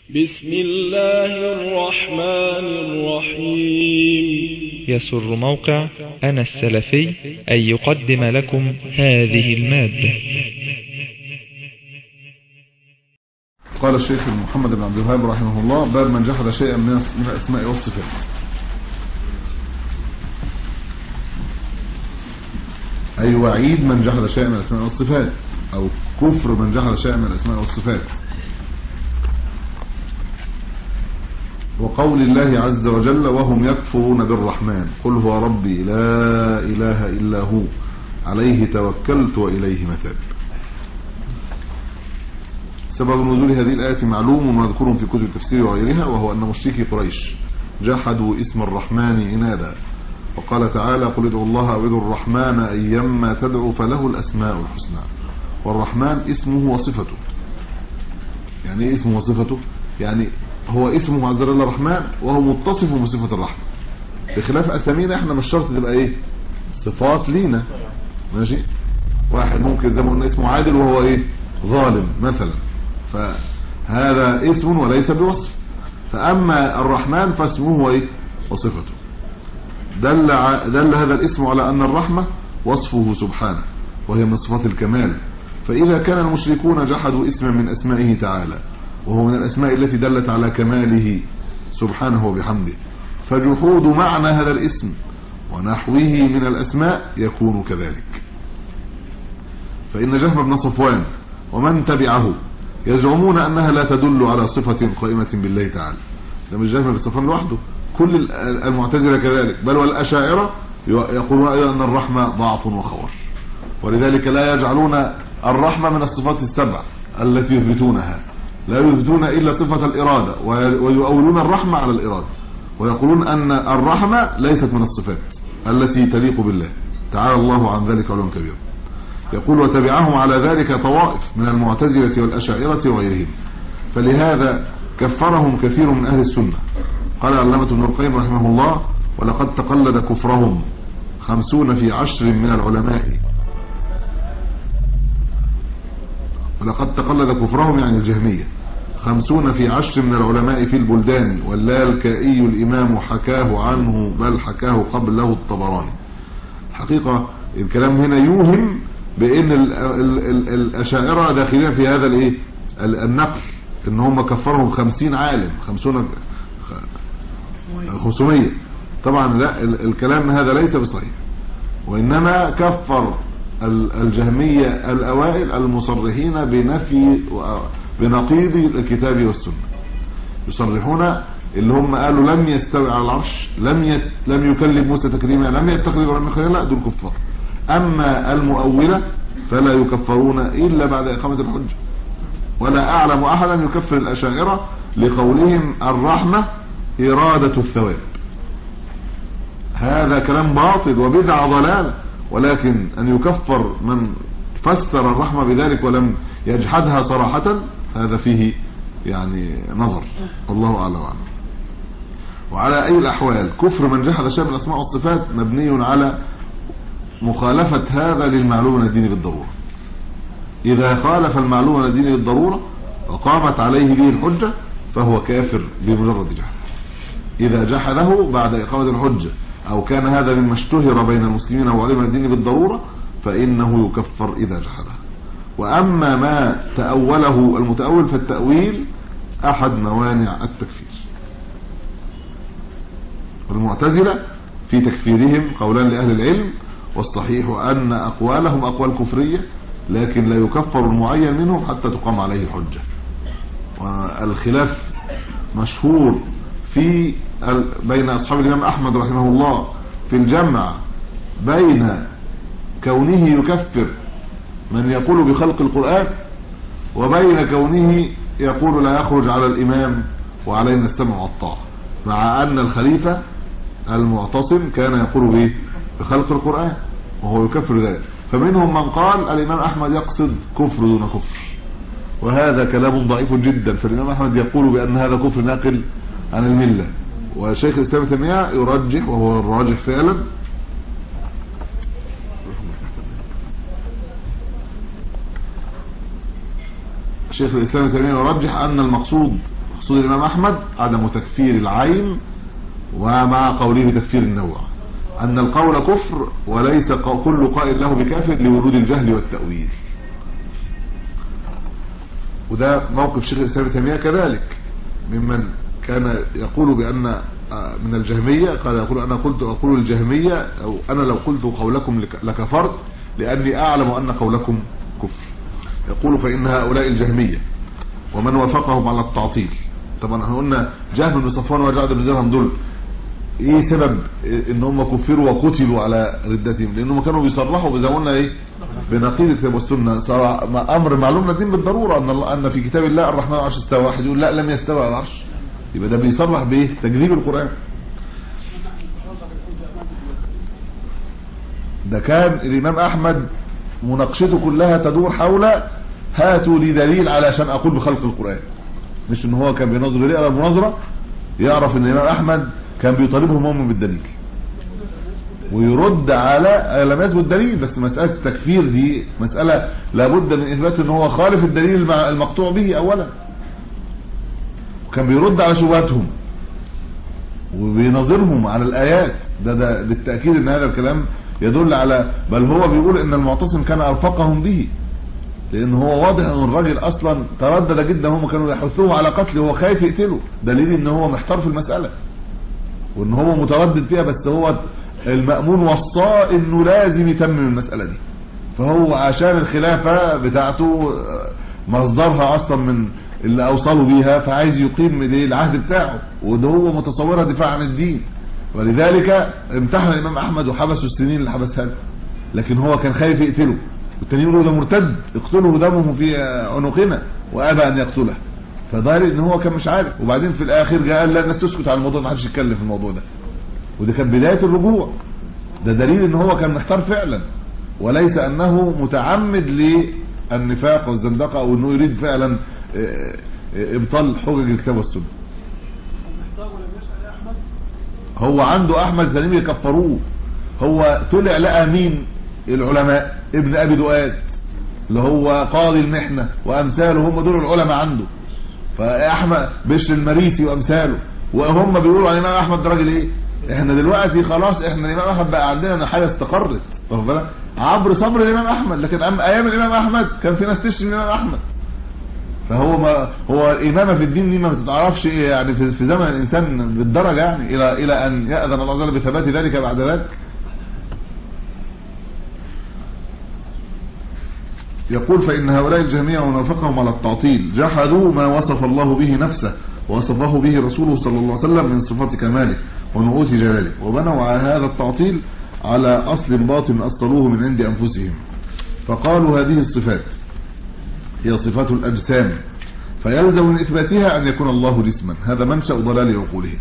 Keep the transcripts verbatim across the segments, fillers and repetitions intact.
بسم الله الرحمن الرحيم. يسر موقع أنا السلفي أن يقدم لكم هذه المادة. قال الشيخ محمد بن عبد الوهاب رحمه الله: باب من جحد شيئا من الأسماء والصفات. أي وعيد من جحد شيئا من الأسماء والصفات، أو كفر من جحد شيئا من الأسماء والصفات. وقول الله عز وجل: وهم يكفرون بالرحمن قل هو ربي لا إله إلا هو عليه توكلت وإليه متاب. سبب نزول هذه الآية معلوم ومذكور في كتب التفسير وغيرها، وهو أن مشركي قريش جحدوا اسم الرحمن عنادا، وقال تعالى: قل ادعوا الله أو ادعوا الرحمن أيما تدعوا فله الأسماء الحسنى. والرحمن اسمه وصفته. يعني ايه اسمه وصفته؟ يعني هو اسمه عز وجل الرحمن وهو متصف بصفة الرحمة، بخلاف أسامينا احنا مش شرط تبقى ايه صفات لينا. ماشي، واحد ممكن زي ما قلنا اسمه عادل وهو ايه ظالم مثلا، فهذا اسم وليس بوصف. فأما الرحمن فاسمه ايه وصفته. دل, دل هذا الاسم على أن الرحمة وصفه سبحانه وهي من صفات الكمال. فإذا كان المشركون جحدوا اسما من أسمائه تعالى وهو من الأسماء التي دلت على كماله سبحانه وبحمده، فجحود معنى هذا الاسم ونحوه من الأسماء يكون كذلك. فإن جهم بن صفوان ومن تبعه يزعمون أنها لا تدل على صفة قائمة بالله تعالى. ده مش جهم بن صفوان لوحده، كل المعتزلة كذلك، بل والأشاعرة يقولون أيضا أن الرحمة ضعف وخور، ولذلك لا يجعلون الرحمة من الصفات السبع التي يثبتونها، لا يثبتون إلا صفة الإرادة، ويؤولون الرحمة على الإرادة، ويقولون أن الرحمة ليست من الصفات التي تليق بالله تعالى الله عن ذلك علوا كبيرا. يقول: وتبعهم على ذلك طوائف من المعتزلة والأشاعرة وغيرهم، فلهذا كفرهم كثير من أهل السنة. قال علامة ابن القيم رحمه الله: ولقد تقلد كفرهم خمسون في عشر من العلماء ولقد تقلد كفرهم يعني الجهمية خمسون في عشر من العلماء في البلدان، واللالكائي الإمام حكاه عنه بل حكاه قبله الطبراني. حقيقة الكلام هنا يوهم بأن الأشاعرة داخلين في هذا الايه النقل، ان هم كفرهم خمسين عالم، خمسون خمسمية. طبعا لا، الكلام هذا ليس بصحيح، وإنما كفر الجهمية الأوائل المصرحين بنفي بنقيض الكتاب والسنة، يصرحون اللي هم قالوا لم يستوي على العرش، لم يت... لم يكلم موسى تكليما، لم يتخذ ابراهيم خليلا، دول كفار. أما المؤولة فلا يكفرون إلا بعد إقامة الحجة، ولا أعلم أحدا يكفر الأشاعرة لقولهم الرحمة إرادة الثواب. هذا كلام باطل وبدعة ضلال، ولكن أن يكفر من فسر الرحمة بذلك ولم يجحدها صراحة هذا فيه يعني نظر، والله أعلم عنه. وعلى أي الأحوال كفر من جحد شيء من الأسماء والصفات مبني على مخالفة هذا للمعلوم من الدين بالضرورة. إذا خالف المعلوم من الدين بالضرورة وقامت عليه به الحجة فهو كافر بمجرد جحده. إذا جحده بعد إقامة الحجة أو كان هذا مما اشتهر بين المسلمين وعلم الدين بالضرورة فإنه يكفر إذا جحده. وأما ما تأوله المتأول فالتأويل أحد موانع التكفير. والمعتزلة في تكفيرهم قولان لأهل العلم، والصحيح أن أقوالهم أقوال كفرية، لكن لا يكفر المعين منهم حتى تقام عليه حجة. والخلاف مشهور في بين أصحاب الإمام أحمد رحمه الله في الجمع بين كونه يكفر من يقول بخلق القرآن وبين كونه يقول لا يخرج على الإمام وعلينا السمع والطاعة، مع أن الخليفة المعتصم كان يقول به بخلق القرآن وهو يكفر ذلك. فمنهم من قال الإمام أحمد يقصد كفر دون كفر، وهذا كلام ضعيف جدا. فالإمام أحمد يقول بأن هذا كفر ناقل عن الملة، وشيخ الإسلام ابن تيمية يرجح، وهو الراجح فعلا، شيخ الإسلام ابن تيمية يرجح أن المقصود مقصود الامام احمد عدم تكفير العين، ومع قوله بتكفير النوع، ان القول كفر وليس كل قائل له بكافر لورود الجهل والتأويل. وده موقف شيخ الاسلام ابن تيمية كذلك، ممن كان يقول بان من الجهمية، قال يقول انا قلت اقول الجهمية او انا لو قلت قولكم لكفرت لاني اعلم ان قولكم كفر. يقول فان هؤلاء الجهمية ومن وافقهم على التعطيل، طبعا احنا قلنا جهم بن صفوان وجعد بن درهم دول ايه سبب ان هم كفروا وقتلوا على ردتهم؟ لانهم كانوا بيصرحوا زي ما قلنا ايه بنقيض الكتاب والسنه، امر معلوم ندين بالضروره ان الله ان في كتاب الله الرحمن على العرش استوى، واحد يقول لا لم يستوى على العرش، يبقى ده بيصرح بايه؟ تكذيب القران. ده كان الامام احمد مناقشته كلها تدور حول هاتوا لي دليل علشان اقول بخلق القران، مش ان هو كان بينظر ليه على المناظره يعرف ان الامام احمد كان بيطالبهم هم بالدليل ويرد على لم يثبت الدليل. بس مساله التكفير دي مساله لابد من اثبات ان هو خالف الدليل المقطوع به اولا، وكان بيرد على شبهاتهم وبيناظرهم على الايات. ده ده بالتاكيد ان هذا الكلام يدل على، بل هو بيقول ان المعتصم كان ارفقهم به، لان هو واضح ان الراجل اصلا تردد جدا، هم كانوا يحثوه على قتله وهو خايف يقتله، دليل ان هو محتار في المساله وان هو متردد فيها، بس هو المأمون وصاه انه لازم يتمم المساله دي. فهو عشان الخلافه بتاعته مصدرها اصلا من اللي اوصلوا بيها، فعايز يقيم العهد بتاعه، وده هو متصورها دفاع عن الدين، ولذلك امتحن الامام احمد وحبسه السنين اللي حبسها له، لكن هو كان خايف يقتله، والتانيين يقولوا ده مرتد اقتله دمه في عنقنا، وابى ان يقتله. فظاهر ان هو كان مش عارف، وبعدين في الاخر جاء قال لا الناس تسكت على الموضوع، ما حدش يتكلم في الموضوع ده، وده كان بدايه الرجوع. ده دليل ان هو كان محتار فعلا، وليس انه متعمد للنفاق والزندقه او انه يريد فعلا ابطال حجج الكتاب والسنه. هو عنده احمد زليم يكفروه، هو طلع لقى مين؟ العلماء، ابن ابي دؤاد اللي هو قاضي المحنه وامثاله، هم دول العلماء عنده. فاحمد بشر المريسي وامثاله، وهم بيقولوا عن الامام احمد راجل ايه؟ احنا دلوقتي خلاص احنا الامام احمد بقى عندنا حاجه استقرت، واخد بالك؟ عبر صبر الامام احمد، لكن ايام الامام احمد كان في ناس تشتم الامام احمد. فهو ما هو الامامه في الدين دي ما بتتعرفش ايه يعني في, في زمن الانسان بالدرجه، يعني الى الى ان ياذن الله جل بثبات ذلك بعد ذلك. يقول فإن هؤلاء الجهمية ونافقهم على التعطيل جحدوا ما وصف الله به نفسه ووصفه به رسوله صلى الله عليه وسلم من صفات كماله ونعوت جلاله، وبنوا على هذا التعطيل على أصل باطن أصلوه من عند أنفسهم، فقالوا هذه الصفات هي صفات الأجسام، فيلزم من إثباتها أن يكون الله جسما. هذا منشأ ضلال عقولهم.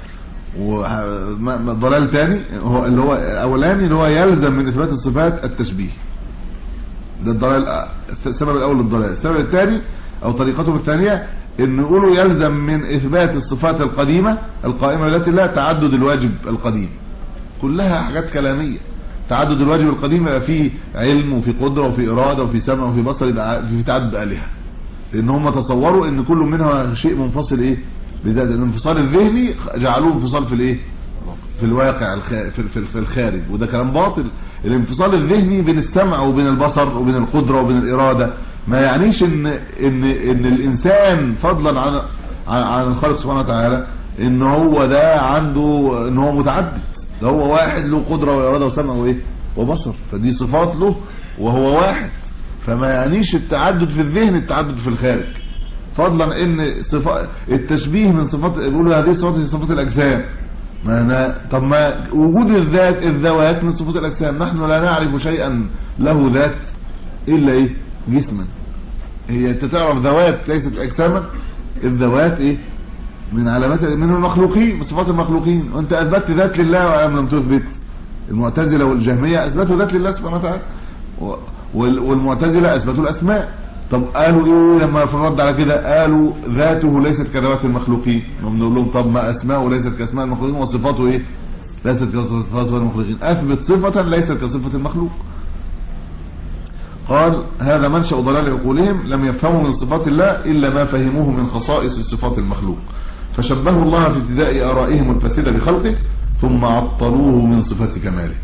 وضلال ثاني هو اللي هو أولاني اللي هو يلزم من إثبات الصفات التشبيه، ده الضلال السبب الاول للضلال. السبب الثاني او طريقتهم الثانيه ان يقولوا يلزم من اثبات الصفات القديمه القائمه بذات الله تعدد الواجب القديم. كلها حاجات كلاميه. تعدد الواجب القديم يبقى فيه علم وفي قدره وفي اراده وفي سمع وفي بصر، يبقى في تعدد الهه، لان هم تصوروا ان كل منها شيء منفصل ايه بذات. الانفصال الذهني جعلوه انفصال في الايه في الواقع في الخارج، وده كلام باطل. الانفصال الذهني بين السمع وبين البصر وبين القدرة وبين الإرادة ما يعنيش ان ان ان الانسان فضلا عن عن الخالق سبحانه وتعالى ان هو ده عنده ان هو متعدد، ده هو واحد له قدرة وإرادة وسمع وايه وبصر، فدي صفات له وهو واحد. فما يعنيش التعدد في الذهن التعدد في الخارج، فضلا ان صفات التشبيه من صفات بيقولوا هذه صفات صفات الاجسام. ما أنا طب ما وجود الذات الذوات من صفات الاجسام، نحن لا نعرف شيئا له ذات الا ايه جسما. هي انت تعرف ذوات ليست اجساما، الذوات ايه من علامات من المخلوقين، من صفات المخلوقين، وانت اثبتت ذات لله ام لم تثبت؟ المعتزله والجهميه اثبتوا ذات لله سبحانه وتعالى، والمعتزله اثبتوا الاسماء. طب قالوا ايه لما في الرد على كده؟ قالوا ذاته ليست كذوات المخلوقين. نقول لهم طب ما اسماءه ليست كاسماء المخلوقين وصفاته ايه ليست كصفات المخلوقين. اثبت صفه ليست كصفه المخلوق. قال هذا منشأ ضلال عقولهم، لم يفهموا من صفات الله إلا ما فهموه من خصائص الصفات المخلوق، فشبهوا الله في ابتداء آرائهم الفاسدة بخلقه ثم عطلوه من صفات كماله،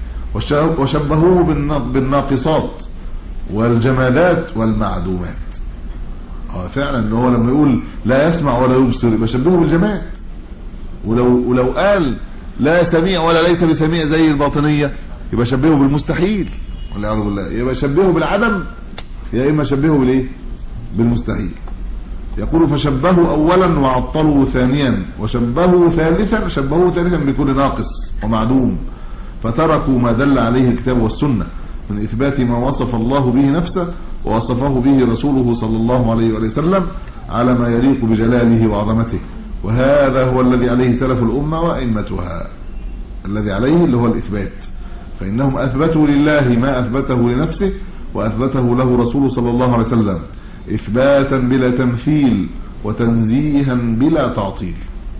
وشبهوه بالناقصات والجمادات والمعدومات. اه فعلا ان هو لما يقول لا يسمع ولا يبصر يبقى شبهه بالجماد، ولو ولو قال لا سميع ولا ليس بسميع زي الباطنية يبقى شبهه بالمستحيل والعياذ بالله، يبقى شبهه بالعدم يا اما شبهه بالايه بالمستحيل. يقول فشبهوا اولا وعطلوا ثانيا وشبهوا ثالثا، شبهوا ثالثا بكل ناقص ومعدوم، فتركوا ما دل عليه الكتاب والسنة من إثبات ما وصف الله به نفسه ووصفه به رسوله صلى الله عليه وسلم على ما يليق بجلاله وعظمته، وهذا هو الذي عليه سلف الأمة وأئمتها، الذي عليه اللي هو الإثبات، فإنهم أثبتوا لله ما أثبته لنفسه وأثبته له رسوله صلى الله عليه وسلم إثباتا بلا تمثيل وتنزيها بلا تعطيل.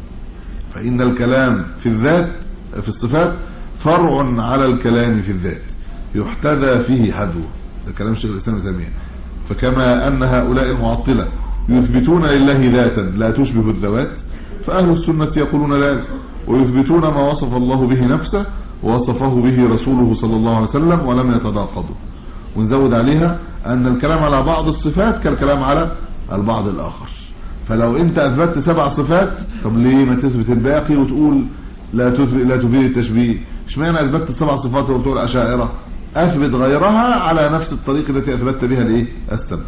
فإن الكلام في الذات في الصفات فرع على الكلام في الذات يحتذى فيه حذوه، ده كلام الشيخ الإسلام ابن تيمية. فكما أن هؤلاء المعطلة يثبتون لله ذاتا لا تشبه الذوات، فأهل السنة يقولون ذلك ويثبتون ما وصف الله به نفسه ووصفه به رسوله صلى الله عليه وسلم ولم يتناقضوا. ونزود عليها أن الكلام على بعض الصفات كالكلام على البعض الآخر. فلو أنت أثبتت سبع صفات، طب ليه ما تثبت الباقي وتقول لا تثبت لا تفيد التشبيه؟ اشمعنى أثبتت سبع صفات وبتقول أشاعرة؟ أثبت غيرها على نفس الطريقة التي أثبتت بها الايه السبع.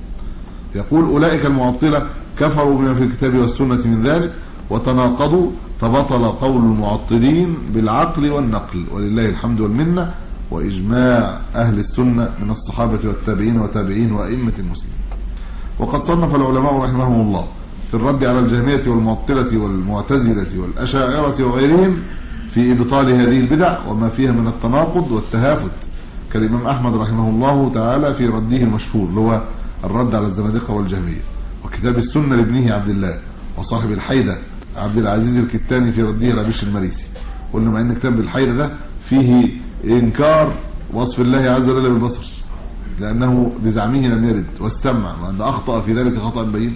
يقول أولئك المعطلة كفروا بما في الكتاب والسنة من ذلك وتناقضوا، فبطل قول المعطلين بالعقل والنقل، ولله الحمد والمنة، وإجماع أهل السنة من الصحابة والتابعين وتابعين وأئمة المسلمين. وقد صنف العلماء رحمهم الله في الرد على الجهمية والمعطلة والمعتزلة والأشاعرة وغيرهم في إبطال هذه البدع وما فيها من التناقض والتهافت، كالإمام أحمد رحمه الله تعالى في رده المشهور اللي هو الرد على الزنادقة والجهمية، وكتاب السنة لابنه عبد الله، وصاحب الحيدة عبد العزيز الكتاني في رده على بشر المريسي. قلنا مع ان كتاب الحيدة ده فيه إنكار وصف الله عز وجل بالبصر لأنه بزعمه لم يرد، والسمع وأن أخطأ في ذلك خطأ بين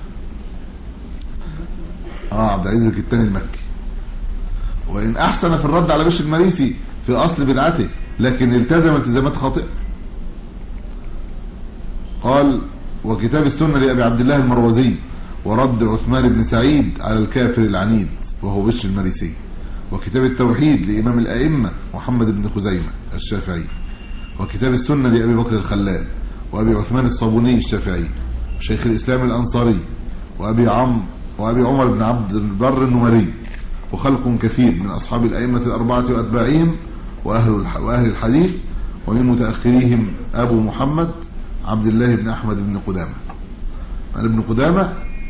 آه عبد العزيز الكتاني المكي. وإن أحسن في الرد على بشر المريسي في أصل بدعته لكن التزم التزامات خاطئة. قال وكتاب السنة لأبي عبد الله المروزي، ورد عثمان بن سعيد على الكافر العنيد وهو بشر المريسي، وكتاب التوحيد لإمام الأئمة محمد بن خزيمة الشافعي، وكتاب السنة لأبي بكر الخلال وأبي عثمان الصابوني الشافعي، وشيخ الإسلام الأنصاري، وأبي عم وأبي عمر بن عبد البر النمري، وخلق كثير من أصحاب الأئمة الأربعة وأتباعهم وأهل وأهل الحديث، ومن متأخريهم أبو محمد عبد الله بن أحمد بن قدامة. ابن قدامة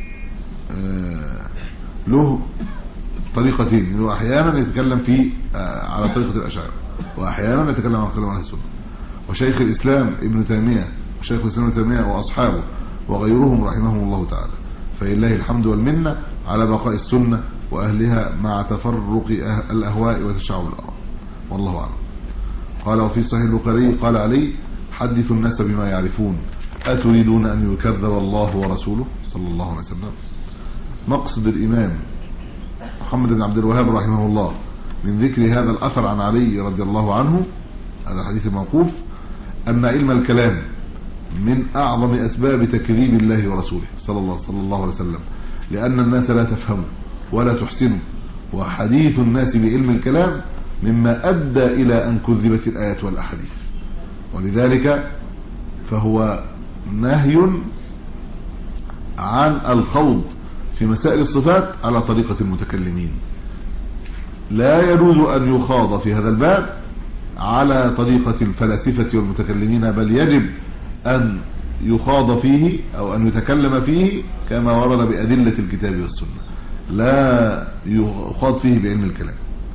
له طريقتين، له أحيانا يتكلم في على طريقة الأشاعرة وأحيانا يتكلم عن كلام أهل السنة. وشيخ الإسلام ابن تيمية وشيخ الإسلام ابن تيمية وأصحابه وغيرهم رحمهم الله تعالى، فلله الحمد والمنة على بقاء السنة وأهلها مع تفرق الأهواء وتشعب الآراء، والله أعلم. قال وفي صحيح البخاري قال علي حدثوا الناس بما يعرفون أتريدون أن يكذب الله ورسوله صلى الله عليه وسلم. مقصد الإمام محمد بن عبد الوهاب رحمه الله من ذكر هذا الأثر عن علي رضي الله عنه، هذا الحديث الموقوف، أن علم الكلام من أعظم أسباب تكذيب الله ورسوله صلى الله, صلى الله عليه وسلم، لأن الناس لا تفهم ولا تحسن، وحديث الناس بعلم الكلام مما أدى إلى أن كذبت الآيات والأحاديث. ولذلك فهو نهي عن الخوض في مسائل الصفات على طريقة المتكلمين، لا يجوز أن يخاض في هذا الباب على طريقة الفلاسفة والمتكلمين، بل يجب أن يخاض فيه أو أن يتكلم فيه كما ورد بأدلة الكتاب والسنة، لا يخاض فيه بعلم الكلام.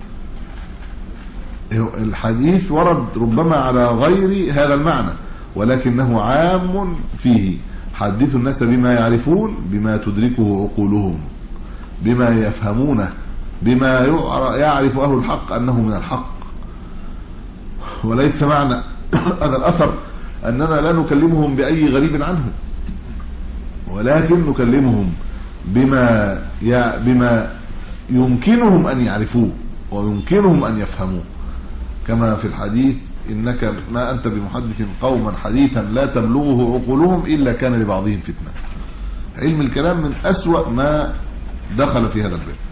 الحديث ورد ربما على غير هذا المعنى، ولكنه عام فيه. حدثوا الناس بما يعرفون، بما تدركه عقولهم، بما يفهمونه، بما يعرف أهل الحق أنه من الحق. وليس معنى هذا الأثر أننا لا نكلمهم بأي غريب عنه، ولكن نكلمهم بما بما يمكنهم أن يعرفوه ويمكنهم أن يفهموه، كما في الحديث إنك ما أنت بمحدث قوما حديثا لا تبلغه عقولهم إلا كان لبعضهم فتنة. علم الكلام من أسوأ ما دخل في هذا الباب.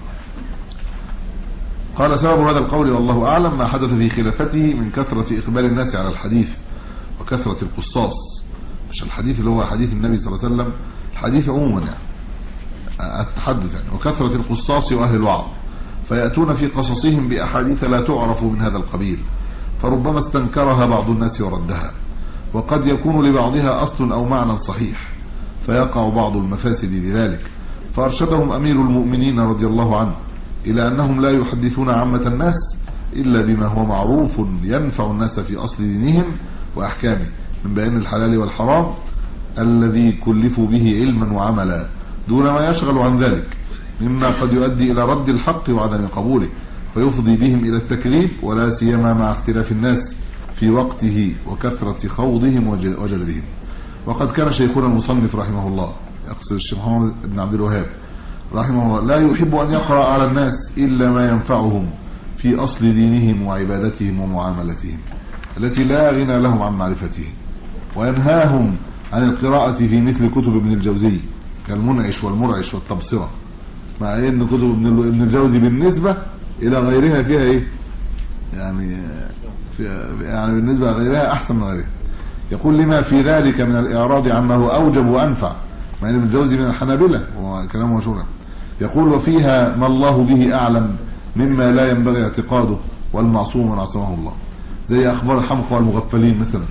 قال سبب هذا القول والله أعلم ما حدث في خلافته من كثرة إقبال الناس على الحديث وكثرة القصاص، مش الحديث اللي هو حديث النبي صلى الله عليه وسلم، الحديث عموما يعني التحدث يعني، وكثرة القصاص وأهل الوعظ، فيأتون في قصصهم بأحاديث لا تعرف من هذا القبيل، فربما استنكرها بعض الناس وردها، وقد يكون لبعضها أصل أو معنى صحيح فيقع بعض المفاسد لذلك، فأرشدهم أمير المؤمنين رضي الله عنه إلى أنهم لا يحدثون عامة الناس إلا بما هو معروف ينفع الناس في أصل دينهم وأحكامه من بيان الحلال والحرام الذي كلفوا به علما وعملا، دون ما يشغل عن ذلك مما قد يؤدي إلى رد الحق وعدم قبوله فيفضي بهم إلى التكذيب، ولا سيما مع اختلاف الناس في وقته وكثرة خوضهم وجدلهم. وقد كان شيخنا المصنف رحمه الله، يقصد الشيخ محمد بن عبد الوهاب رحمه الله، لا يحب أن يقرأ على الناس إلا ما ينفعهم في أصل دينهم وعبادتهم ومعاملتهم التي لا غنى لهم عن معرفته، وينهاهم عن القراءة في مثل كتب ابن الجوزي كالمنعش والمرعش والتبصرة، مع ان كتب ابن الجوزي بالنسبة الى غيرها فيها ايه يعني فيها يعني بالنسبة لغيرها احسن من غيرها. يقول لما في ذلك من الاعراض عما هو اوجب وانفع، مع ان ابن الجوزي من الحنابلة وكلامه مشهور. يقول وفيها ما الله به اعلم مما لا ينبغي اعتقاده والمعصوم من عصمه الله، زي اخبار الحمقى والمغفلين مثلا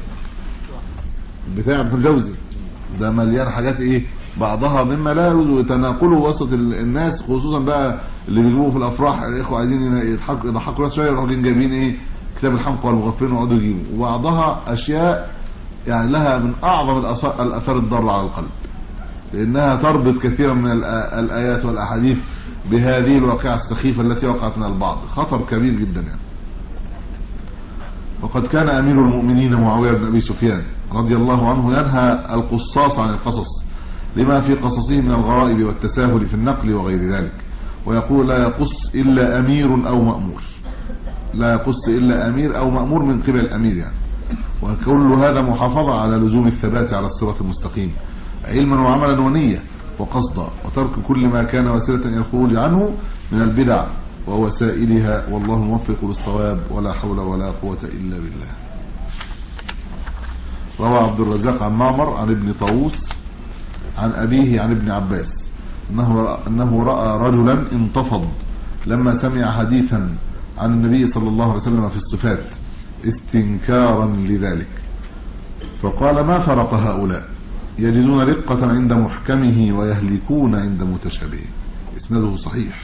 بتاع ابن الجوزي، ده مليان حاجات ايه بعضها مما لا يجوز تناقله وسط الناس، خصوصا بقى اللي بيجيبوه في الافراح الاخوه عايزين يضحكوا يضحكوا ناس شويه يروحوا جايبين ايه كتاب الحمقى والمغفلين ويقعدوا يجيبوا، وبعضها اشياء يعني لها من اعظم الاثار الضاره على القلب، لانها تربط كثيرا من الايات والاحاديث بهذه الواقعه السخيفه التي وقعت من البعض، خطر كبير جدا يعني. وقد كان امير المؤمنين معاويه بن ابي سفيان رضي الله عنه ينهى القصاص عن القصص لما في قصصه من الغرائب والتساهل في النقل وغير ذلك، ويقول لا يقص إلا أمير أو مأمور، لا يقص إلا أمير أو مأمور من قبل الأمير يعني. وكل هذا محافظة على لزوم الثبات على الصراط المستقيم علما وعملا ونية وقصدا، وترك كل ما كان وسيلة إلى الخروج عنه من البدع ووسائلها، والله موفق للصواب ولا حول ولا قوة إلا بالله. روى عبد الرزاق عن معمر عن ابن طاووس عن أبيه عن ابن عباس أنه, أنه رأى رجلا انتفض لما سمع حديثا عن النبي صلى الله عليه وسلم في الصفات استنكارا لذلك، فقال ما فرق هؤلاء يجدون رقة عند محكمه ويهلكون عند متشابهه. اسناده صحيح.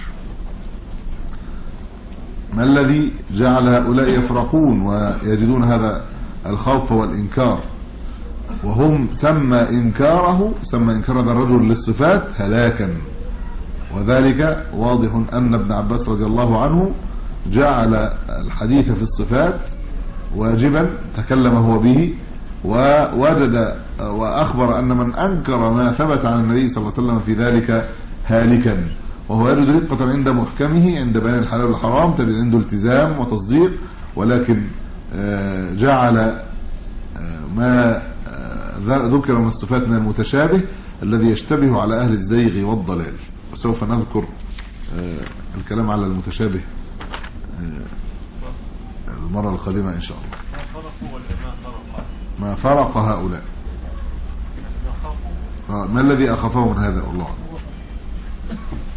ما الذي جعل هؤلاء يفرقون ويجدون هذا الخوف والإنكار، وهم سمى إنكاره سمى إنكار هذا الرجل للصفات هلاكا، وذلك واضح أن ابن عباس رضي الله عنه جعل الحديث في الصفات واجبا تكلم هو به، ووجد وأخبر أن من أنكر ما ثبت عن النبي صلى الله عليه وسلم في ذلك هالكا، وهو يجد رقة عند محكمه عند بيان الحلال والحرام تجد عنده التزام وتصديق، ولكن جعل ما ذكر من الصفات من المتشابه الذي يشتبه على أهل الزيغ والضلال. وسوف نذكر الكلام على المتشابه المرة القادمة إن شاء الله. ما فرق هؤلاء، ما الذي أخافه من هذا والله.